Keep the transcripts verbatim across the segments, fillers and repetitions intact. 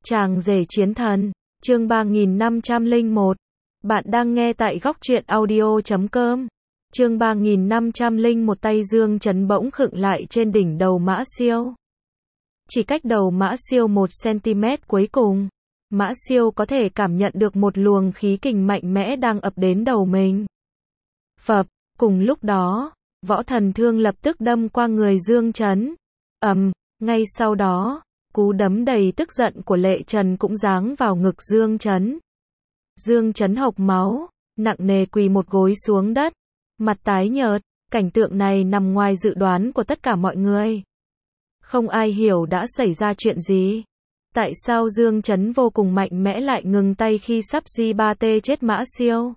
Chàng rể chiến thần, chương ba nghìn năm trăm lẻ một. Bạn đang nghe tại góc truyện audio chấm com. Chương ba nghìn năm trăm lẻ một. Tay Dương Chấn bỗng khựng lại trên đỉnh đầu Mã Siêu. Chỉ cách đầu Mã Siêu một xăng-ti-mét cuối cùng, Mã Siêu có thể cảm nhận được một luồng khí kình mạnh mẽ đang ập đến đầu mình. Phập, cùng lúc đó, võ thần thương lập tức đâm qua người Dương Chấn. Ầm, ngay sau đó, cú đấm đầy tức giận của Lệ Trần cũng giáng vào ngực Dương Chấn. Dương Chấn hộc máu, nặng nề quỳ một gối xuống đất, mặt tái nhợt. Cảnh tượng này nằm ngoài dự đoán của tất cả mọi người. Không ai hiểu đã xảy ra chuyện gì. Tại sao Dương Chấn vô cùng mạnh mẽ lại ngừng tay khi sắp gi ba tê chết Mã Siêu?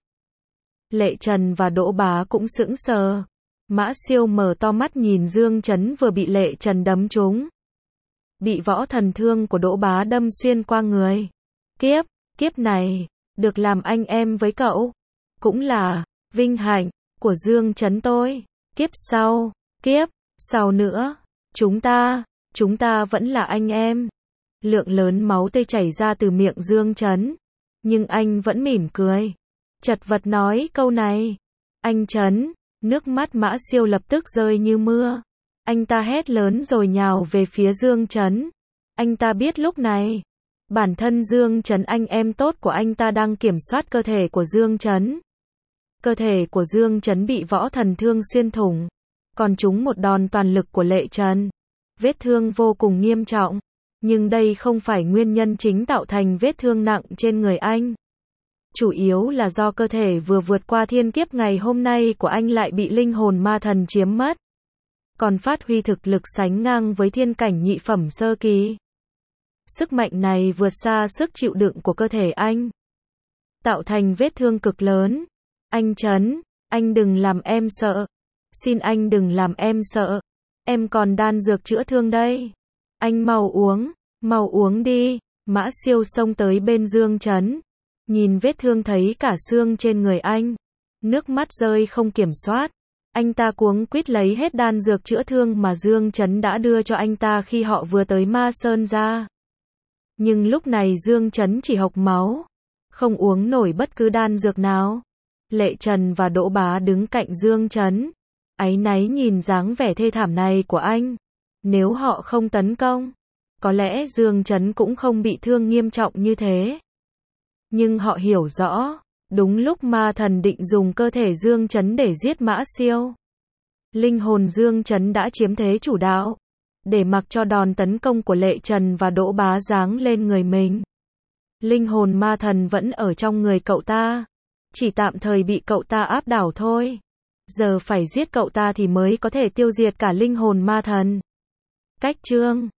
Lệ Trần và Đỗ Bá cũng sững sờ. Mã Siêu mở to mắt nhìn Dương Chấn vừa bị Lệ Trần đấm trúng. Bị võ thần thương của Đỗ Bá đâm xuyên qua người. Kiếp, kiếp này, được làm anh em với cậu, cũng là vinh hạnh của Dương Chấn tôi. Kiếp sau, kiếp sau nữa, chúng ta, chúng ta vẫn là anh em. Lượng lớn máu tươi chảy ra từ miệng Dương Chấn, nhưng anh vẫn mỉm cười, chật vật nói câu này. Anh Chấn, nước mắt Mã Siêu lập tức rơi như mưa. Anh ta hét lớn rồi nhào về phía Dương Chấn. Anh ta biết lúc này, bản thân Dương Chấn anh em tốt của anh ta đang kiểm soát cơ thể của Dương Chấn. Cơ thể của Dương Chấn bị võ thần thương xuyên thủng, còn trúng một đòn toàn lực của Lệ Trần. Vết thương vô cùng nghiêm trọng, nhưng đây không phải nguyên nhân chính tạo thành vết thương nặng trên người anh. Chủ yếu là do cơ thể vừa vượt qua thiên kiếp ngày hôm nay của anh lại bị linh hồn ma thần chiếm mất, còn phát huy thực lực sánh ngang với thiên cảnh nhị phẩm sơ kỳ. Sức mạnh này vượt xa sức chịu đựng của cơ thể anh, tạo thành vết thương cực lớn. Anh Chấn, anh đừng làm em sợ. Xin anh đừng làm em sợ. Em còn đan dược chữa thương đây. Anh mau uống, mau uống đi. Mã Siêu xông tới bên Dương Chấn, nhìn vết thương thấy cả xương trên người anh, nước mắt rơi không kiểm soát. Anh ta cuống quýt lấy hết đan dược chữa thương mà Dương Chấn đã đưa cho anh ta khi họ vừa tới Ma Sơn ra. Nhưng lúc này Dương Chấn chỉ hộc máu, không uống nổi bất cứ đan dược nào. Lệ Trần và Đỗ Bá đứng cạnh Dương Chấn, áy náy nhìn dáng vẻ thê thảm này của anh. Nếu họ không tấn công, có lẽ Dương Chấn cũng không bị thương nghiêm trọng như thế. Nhưng họ hiểu rõ, đúng lúc ma thần định dùng cơ thể Dương Chấn để giết Mã Siêu, linh hồn Dương Chấn đã chiếm thế chủ đạo, để mặc cho đòn tấn công của Lệ Trần và Đỗ Bá giáng lên người mình. Linh hồn ma thần vẫn ở trong người cậu ta, chỉ tạm thời bị cậu ta áp đảo thôi. Giờ phải giết cậu ta thì mới có thể tiêu diệt cả linh hồn ma thần. Cách chương